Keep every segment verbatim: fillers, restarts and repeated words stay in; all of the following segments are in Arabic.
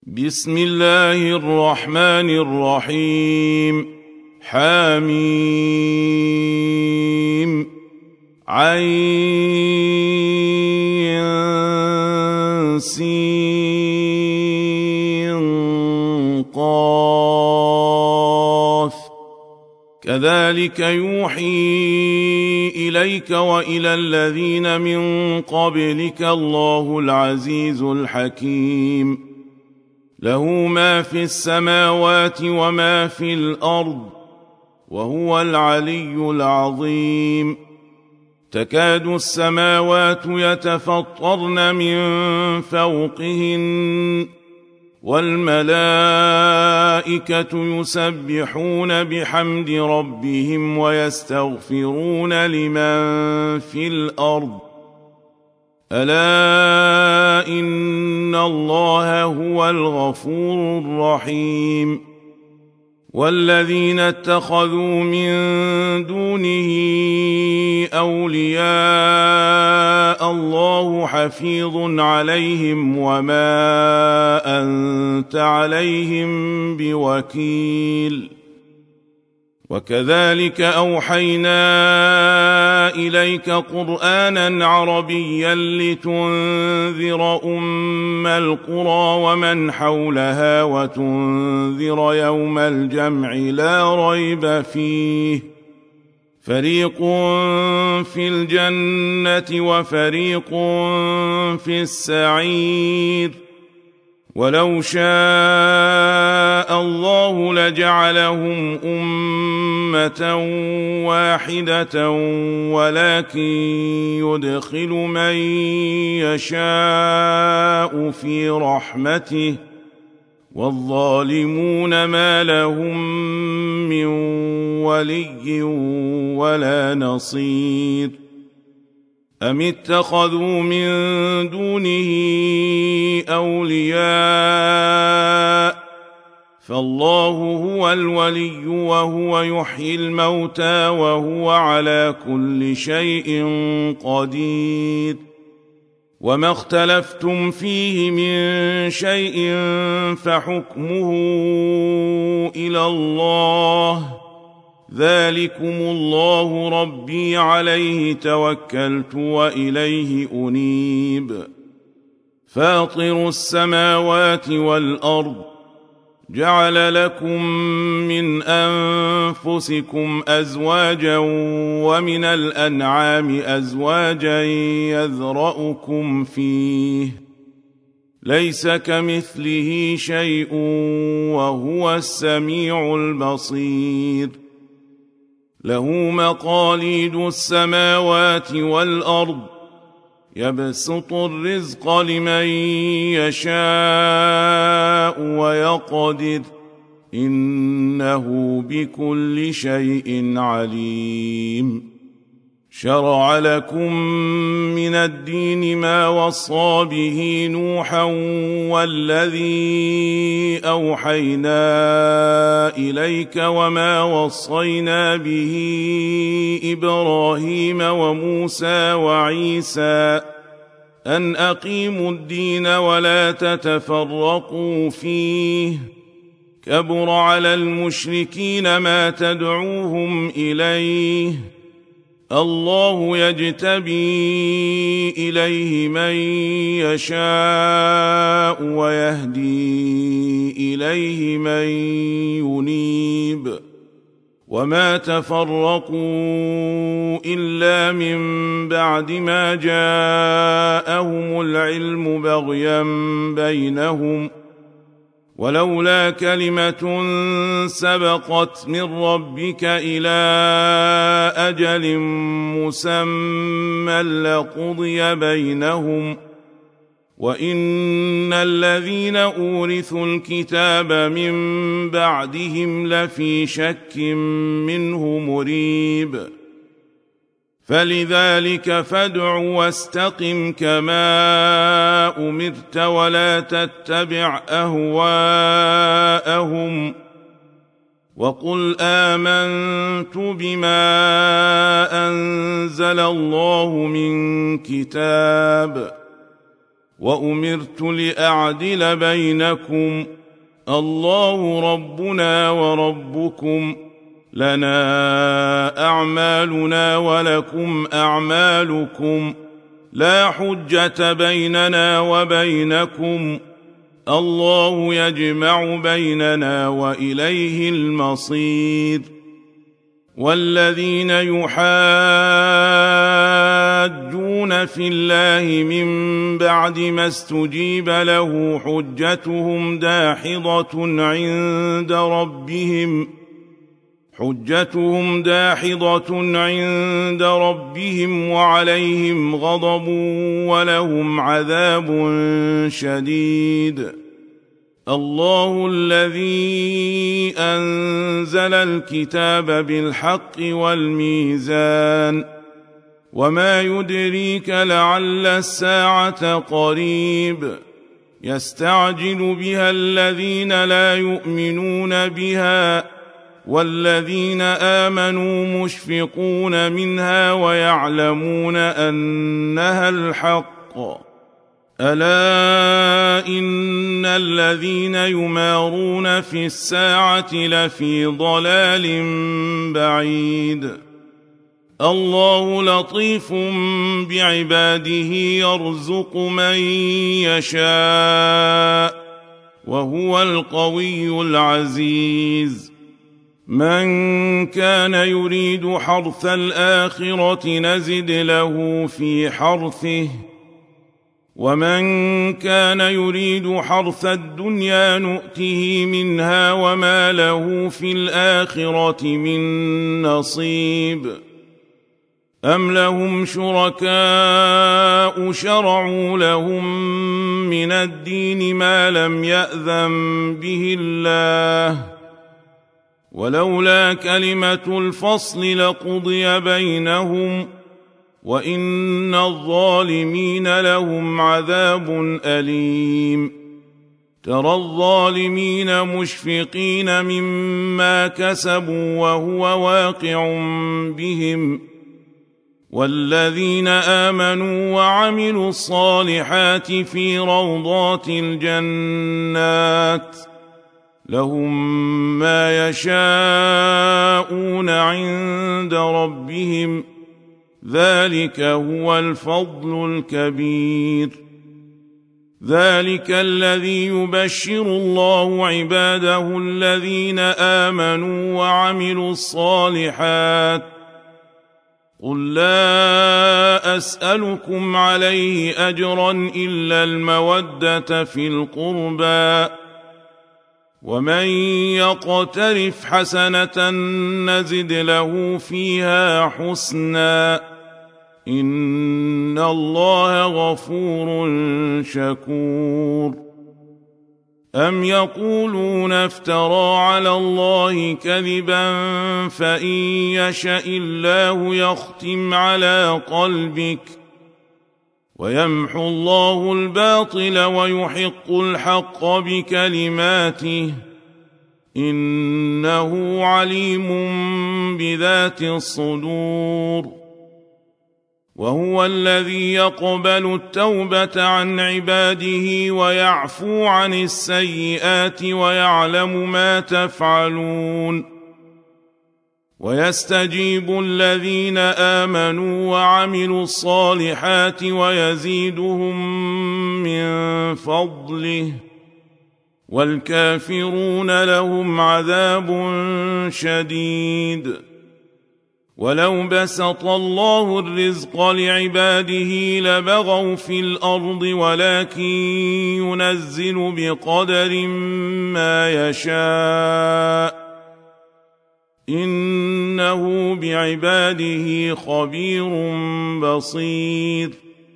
بسم الله الرحمن الرحيم. حميم عين سين قاف كذلك يوحي إليك وإلى الذين من قبلك الله العزيز الحكيم. له ما في السماوات وما في الأرض وهو العلي العظيم. تكاد السماوات يتفطرن من فوقهن والملائكة يسبحون بحمد ربهم ويستغفرون لمن في الأرض ألا إن الله هو الغفور الرحيم. والذين اتخذوا من دونه أولياء الله حفيظ عليهم وما أنت عليهم بوكيل. وكذلك أوحينا إليك قرآنا عربيا لتنذر أم القرى ومن حولها وتنذر يوم الجمع لا ريب فيه فريق في الجنة وفريق في السعير. ولو شاء الله لجعلهم أمة واحدة ولكن يدخل من يشاء في رحمته والظالمون ما لهم من ولي ولا نصير. أم اتخذوا من دونه أولياء فالله هو الولي وهو يحيي الموتى وهو على كل شيء قدير. وما اختلفتم فيه من شيء فحكمه إلى الله ذلكم الله ربي عليه توكلت وإليه أنيب. فاطر السماوات والأرض جعل لكم من أنفسكم أزواجا ومن الأنعام أزواجا يذرأكم فيه ليس كمثله شيء وهو السميع البصير. له مقاليد السماوات والأرض يبسط الرزق لمن يشاء ويقدر إنه بكل شيء عليم. شرع لكم من الدين ما وصى به نوحا والذي أوحينا إليك وما وصينا به إبراهيم وموسى وعيسى أن أقيموا الدين ولا تتفرقوا فيه كبر على المشركين ما تدعوهم إليه الله يجتبي إليه من يشاء ويهدي إليه من ينيب. وما تفرقوا إلا من بعد ما جاءهم العلم بغيا بينهم ولولا كلمة سبقت من ربك إلى أجل مسمى لقضي بينهم وإن الذين أورثوا الكتاب من بعدهم لفي شك منه مريب. فلذلك فادع واستقم كما أمرت ولا تتبع أهواءهم وقل آمنت بما أنزل الله من كتاب وأمرت لأعدل بينكم الله ربنا وربكم لنا أعمالنا ولكم أعمالكم لا حجة بيننا وبينكم الله يجمع بيننا وإليه المصير. والذين يحاجون في الله من بعد ما استجيب له حجتهم داحضة عند ربهم حجتهم داحضة عند ربهم وعليهم غضب ولهم عذاب شديد. الله الذي أنزل الكتاب بالحق والميزان وما يدريك لعل الساعة قريب يستعجل بها الذين لا يؤمنون بها والذين آمنوا مشفقون منها ويعلمون أنها الحق. ألا إن الذين يمارون في الساعة لفي ضلال بعيد. الله لطيف بعباده يرزق من يشاء وهو القوي العزيز. من كان يريد حرث الآخرة نزد له في حرثه ومن كان يريد حرث الدنيا نؤته منها وما له في الآخرة من نصيب. أم لهم شركاء شرعوا لهم من الدين ما لم يأذن به الله ولولا كلمة الفصل لقضي بينهم وإن الظالمين لهم عذاب أليم. ترى الظالمين مشفقين مما كسبوا وهو واقع بهم والذين آمنوا وعملوا الصالحات في روضات الجنات لهم ما يشاءون عند ربهم ذلك هو الفضل الكبير. ذلك الذي يبشر الله عباده الذين آمنوا وعملوا الصالحات. قل لا أسألكم عليه أجرا إلا المودة في القربى ومن يقترف حسنة نزد له فيها حسنا إن الله غفور شكور. أم يقولون افترى على الله كذبا فإن يشأ الله يختم على قلبك ويمحو الله الباطل ويحق الحق بكلماته إنه عليم بذات الصدور. وهو الذي يقبل التوبة عن عباده ويعفو عن السيئات ويعلم ما تفعلون. ويستجيب الذين آمنوا وعملوا الصالحات ويزيدهم من فضله والكافرون لهم عذاب شديد. ولو بسط الله الرزق لعباده لبغوا في الأرض ولكن ينزل بقدر ما يشاء إنه بعباده خبير بصير.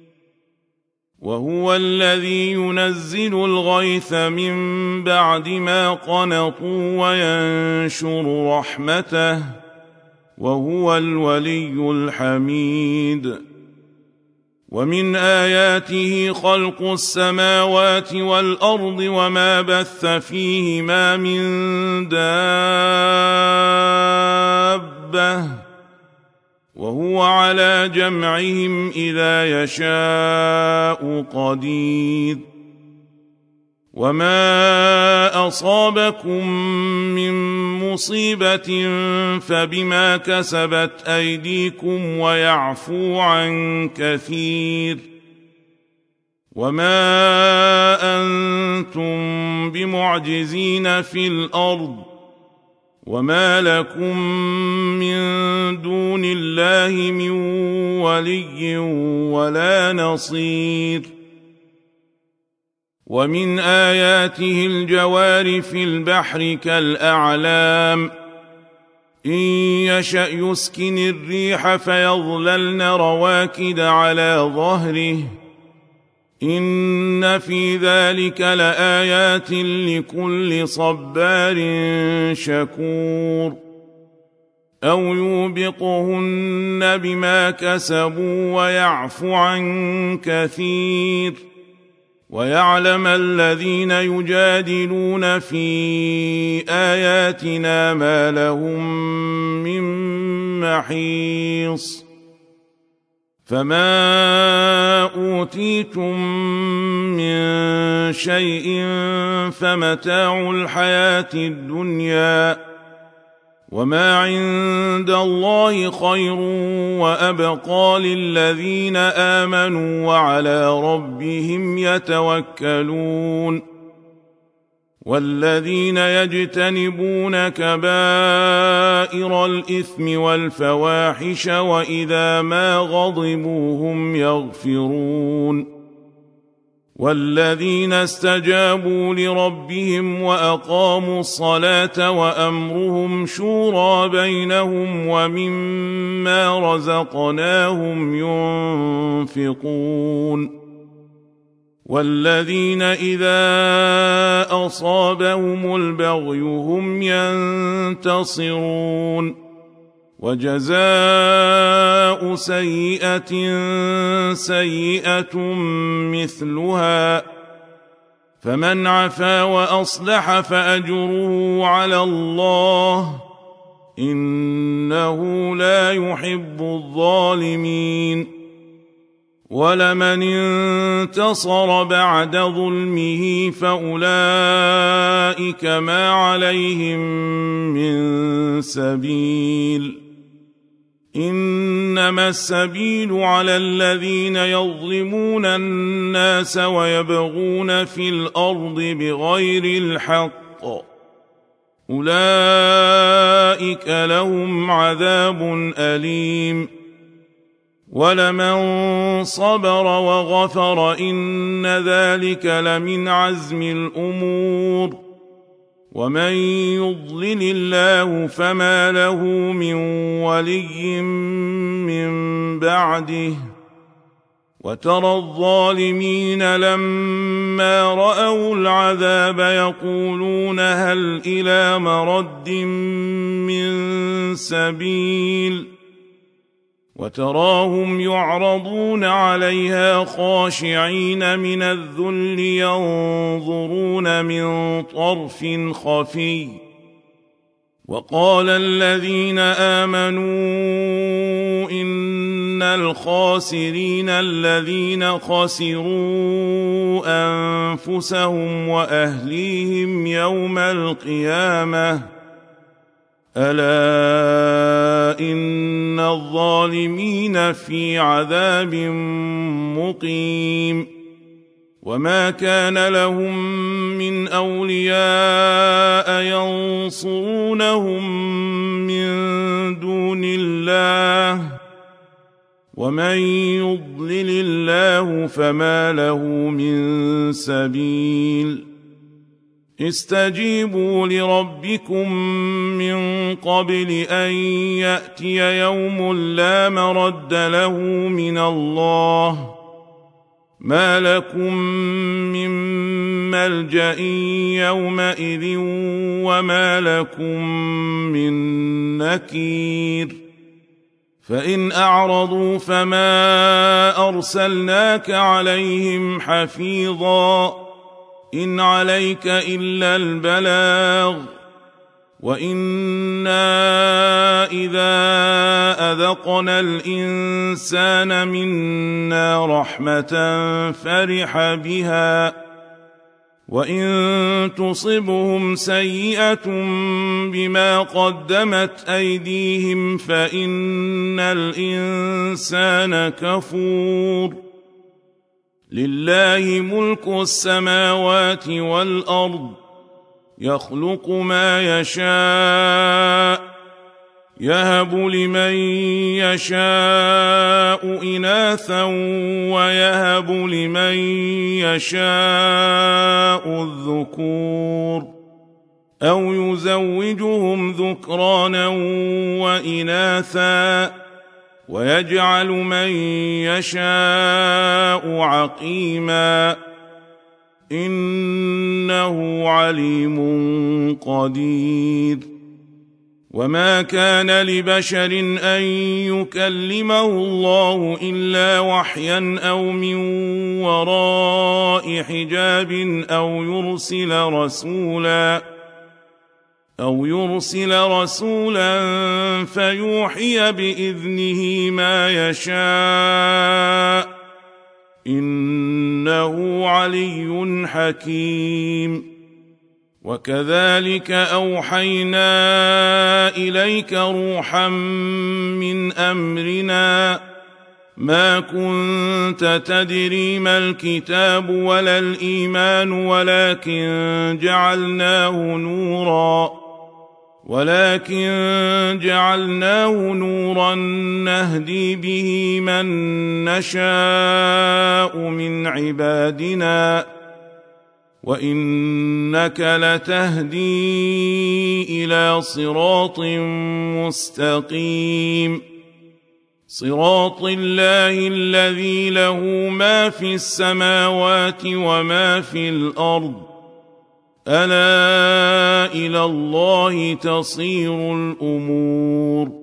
وهو الذي ينزل الغيث من بعد ما قنطوا وينشر رحمته وهو الولي الحميد. ومن آياته خلق السماوات والأرض وما بث فيهما من دابة وهو على جمعهم إذا يشاء قدير وما أصابكم من مصيبة فبما كسبت أيديكم ويعفو عن كثير وما أنتم بمعجزين في الأرض وما لكم من دون الله من ولي ولا نصير ومن آياته الجوار في البحر كالأعلام إن يشأ يسكن الريح فيظللن رواكد على ظهره إن في ذلك لآيات لكل صبار شكور أو يوبقهن بما كسبوا ويعفو عن كثير ويعلم الذين يجادلون في آياتنا ما لهم من محيص فما أوتيتم من شيء فمتاع الحياة الدنيا وما عند الله خير وأبقى للذين آمنوا وعلى ربهم يتوكلون والذين يجتنبون كبائر الإثم والفواحش وإذا ما غضبوا هم يغفرون والذين استجابوا لربهم وأقاموا الصلاة وأمرهم شورى بينهم ومما رزقناهم ينفقون والذين إذا أصابهم البغي هم ينتصرون وجزاء سيئة سيئة مثلها فمن عفا وأصلح فأجره على الله إنه لا يحب الظالمين ولمن انتصر بعد ظلمه فأولئك ما عليهم من سبيل إنما السبيل على الذين يظلمون الناس ويبغون في الأرض بغير الحق أولئك لهم عذاب أليم ولمن صبر وغفر إن ذلك لمن عزم الأمور ومن يضلل الله فما له من ولي من بعده وترى الظالمين لما رأوا العذاب يقولون هل إلى مرد من سبيل وتراهم يعرضون عليها خاشعين من الذل ينظرون من طرف خفي وقال الذين آمنوا إن الخاسرين الذين خسروا أنفسهم وأهليهم يوم القيامة ألا إن الظالمين في عذاب مقيم وما كان لهم من أولياء ينصرونهم من دون الله ومن يضلل الله فما له من سبيل استجيبوا لربكم من قبل أن يأتي يوم لا مرد له من الله ما لكم من ملجأ يومئذ وما لكم من نكير فإن أعرضوا فما أرسلناك عليهم حفيظا إن عليك إلا البلاغ وإنا إذا أذقنا الإنسان منا رحمة فرح بها وإن تصبهم سيئة بما قدمت أيديهم فإن الإنسان كفور. لله ملك السماوات والأرض يخلق ما يشاء يهب لمن يشاء إناثا ويهب لمن يشاء الذكور أو يزوجهم ذكرانا وإناثا ويجعل من يشاء عقيما إنه عليم قدير. وما كان لبشر أن يكلمه الله إلا وحيا أو من وراء حجاب أو يرسل رسولا أو يرسل رسولا فيوحي بإذنه ما يشاء إنه علي حكيم. وكذلك أوحينا إليك روحا من أمرنا ما كنت تدري ما الكتاب ولا الإيمان ولكن جعلناه نورا ولكن جعلناه نورا نهدي به من نشاء من عبادنا وإنك لتهدي إلى صراط مستقيم صراط الله الذي له ما في السماوات وما في الأرض ألا إلى الله تصير الأمور.